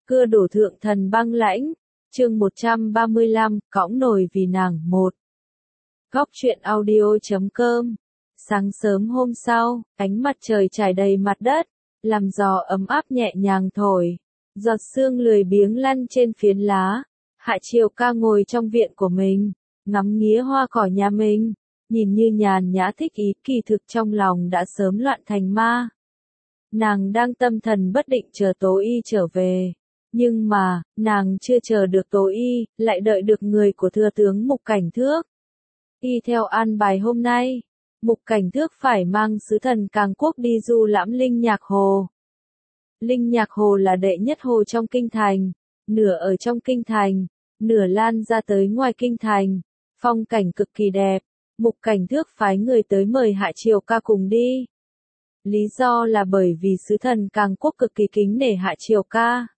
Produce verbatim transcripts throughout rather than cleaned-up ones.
Cưa đổ thượng thần băng lãnh, chương một trăm ba mươi lăm, cõng nồi vì nàng, một. Góc truyện audio.com. Sáng sớm hôm sau, ánh mặt trời trải đầy mặt đất, làm gió ấm áp nhẹ nhàng thổi, giọt sương lười biếng lăn trên phiến lá. Hạ Triều Ca ngồi trong viện của mình, ngắm nghía hoa cỏ nhà mình, nhìn như nhàn nhã thích ý, kỳ thực trong lòng đã sớm loạn thành ma. Nàng đang tâm thần bất định chờ Tố Y trở về. Nhưng mà, nàng chưa chờ được Tố Y, lại đợi được người của thừa tướng Mục Cảnh Thước. Y theo an bài hôm nay, Mục Cảnh Thước phải mang sứ thần Càng Quốc đi du lãm Linh Nhạc Hồ. Linh Nhạc Hồ là đệ nhất hồ trong kinh thành, nửa ở trong kinh thành, nửa lan ra tới ngoài kinh thành, phong cảnh cực kỳ đẹp. Mục Cảnh Thước phái người tới mời Hạ Triều Ca cùng đi. Lý do là bởi vì sứ thần Càng Quốc cực kỳ kính nể Hạ Triều Ca.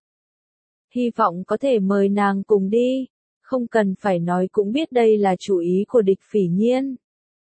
Hy vọng có thể mời nàng cùng đi, không cần phải nói cũng biết đây là chủ ý của Địch Phỉ Nhiên.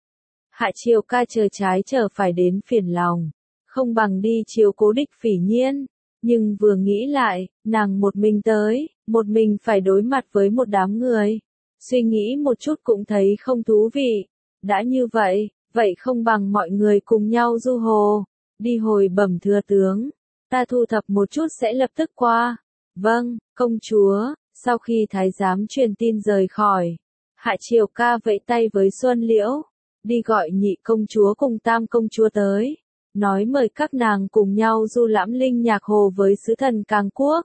Hạ Triều Ca chờ trái chờ phải đến phiền lòng, không bằng đi chiếu cố Địch Phỉ Nhiên, nhưng vừa nghĩ lại, nàng một mình tới, một mình phải đối mặt với một đám người, suy nghĩ một chút cũng thấy không thú vị. Đã như vậy, vậy không bằng mọi người cùng nhau du hồ, đi hồi bẩm thừa tướng, ta thu thập một chút sẽ lập tức qua. Vâng, công chúa. Sau khi thái giám truyền tin rời khỏi, Hạ Triều Ca vẫy tay với Xuân Liễu, đi gọi nhị công chúa cùng tam công chúa tới, nói mời các nàng cùng nhau du lãm Linh Nhạc Hồ với sứ thần Càng Quốc.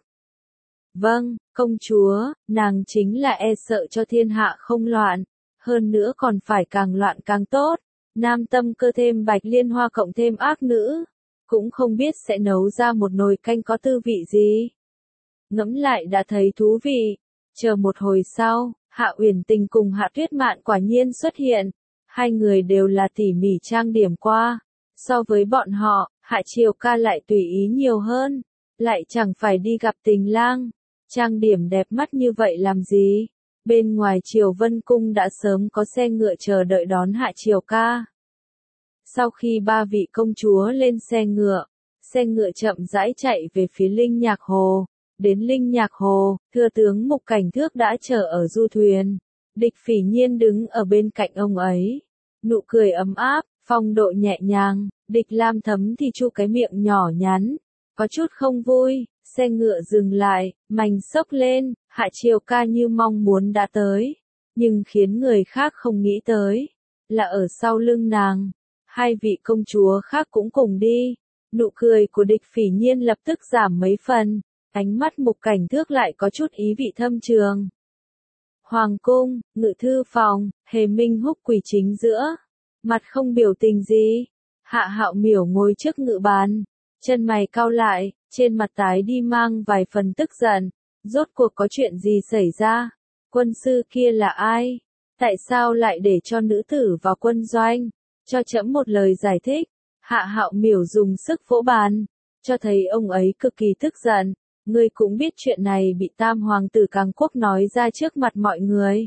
Vâng, công chúa, nàng chính là e sợ cho thiên hạ không loạn, hơn nữa còn phải càng loạn càng tốt, nam tâm cơ thêm bạch liên hoa cộng thêm ác nữ, cũng không biết sẽ nấu ra một nồi canh có tư vị gì. Ngẫm lại đã thấy thú vị. Chờ một hồi sau, Hạ Uyển Tình cùng Hạ Tuyết Mạn quả nhiên xuất hiện. Hai người đều là tỉ mỉ trang điểm qua. So với bọn họ, Hạ Triều Ca lại tùy ý nhiều hơn. Lại chẳng phải đi gặp tình lang. Trang điểm đẹp mắt như vậy làm gì? Bên ngoài Triều Vân Cung đã sớm có xe ngựa chờ đợi đón Hạ Triều Ca. Sau khi ba vị công chúa lên xe ngựa, xe ngựa chậm rãi chạy về phía Linh Nhạc Hồ. Đến Linh Nhạc Hồ, thừa tướng Mục Cảnh Thước đã chờ ở du thuyền. Địch Phỉ Nhiên đứng ở bên cạnh ông ấy. Nụ cười ấm áp, phong độ nhẹ nhàng, Địch Lam Thấm thì chu cái miệng nhỏ nhắn. Có chút không vui, xe ngựa dừng lại, mành xốc lên, Hạ Triều Ca như mong muốn đã tới. Nhưng khiến người khác không nghĩ tới, là ở sau lưng nàng. Hai vị công chúa khác cũng cùng đi. Nụ cười của Địch Phỉ Nhiên lập tức giảm mấy phần. Ánh mắt Mục Cảnh Thước lại có chút ý vị thâm trường. Hoàng cung, ngự thư phòng, Hề Minh Húc quỳ chính giữa, mặt không biểu tình gì. Hạ Hạo Miểu ngồi trước ngự bàn, chân mày cau lại, trên mặt tái đi mang vài phần tức giận. Rốt cuộc có chuyện gì xảy ra? Quân sư kia là ai? Tại sao lại để cho nữ tử vào quân doanh? Cho trẫm một lời giải thích. Hạ Hạo Miểu dùng sức vỗ bàn, cho thấy ông ấy cực kỳ tức giận. Ngươi cũng biết chuyện này bị tam hoàng tử Càng Quốc nói ra trước mặt mọi người.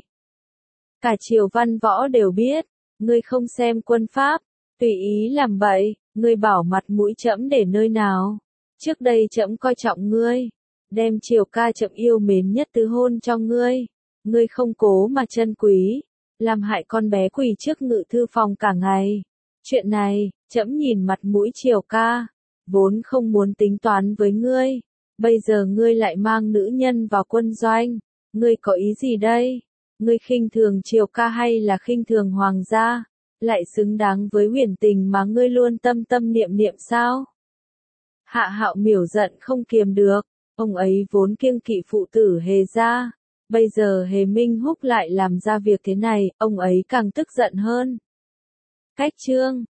Cả triều văn võ đều biết, ngươi không xem quân pháp, tùy ý làm bậy, ngươi bảo mặt mũi trẫm để nơi nào. Trước đây trẫm coi trọng ngươi, đem Triều Ca trẫm yêu mến nhất tứ hôn cho ngươi, ngươi không cố mà trân quý, làm hại con bé quỳ trước ngự thư phòng cả ngày. Chuyện này, trẫm nhìn mặt mũi Triều Ca, vốn không muốn tính toán với ngươi. Bây giờ ngươi lại mang nữ nhân vào quân doanh, ngươi có ý gì đây? Ngươi khinh thường Triều Ca hay là khinh thường hoàng gia? Lại xứng đáng với Uyển Tình mà ngươi luôn tâm tâm niệm niệm sao? Hạ Hạo Miểu giận không kiềm được, ông ấy vốn kiêng kỵ phụ tử Hề gia, bây giờ Hề Minh Húc lại làm ra việc thế này, ông ấy càng tức giận hơn. Cách chương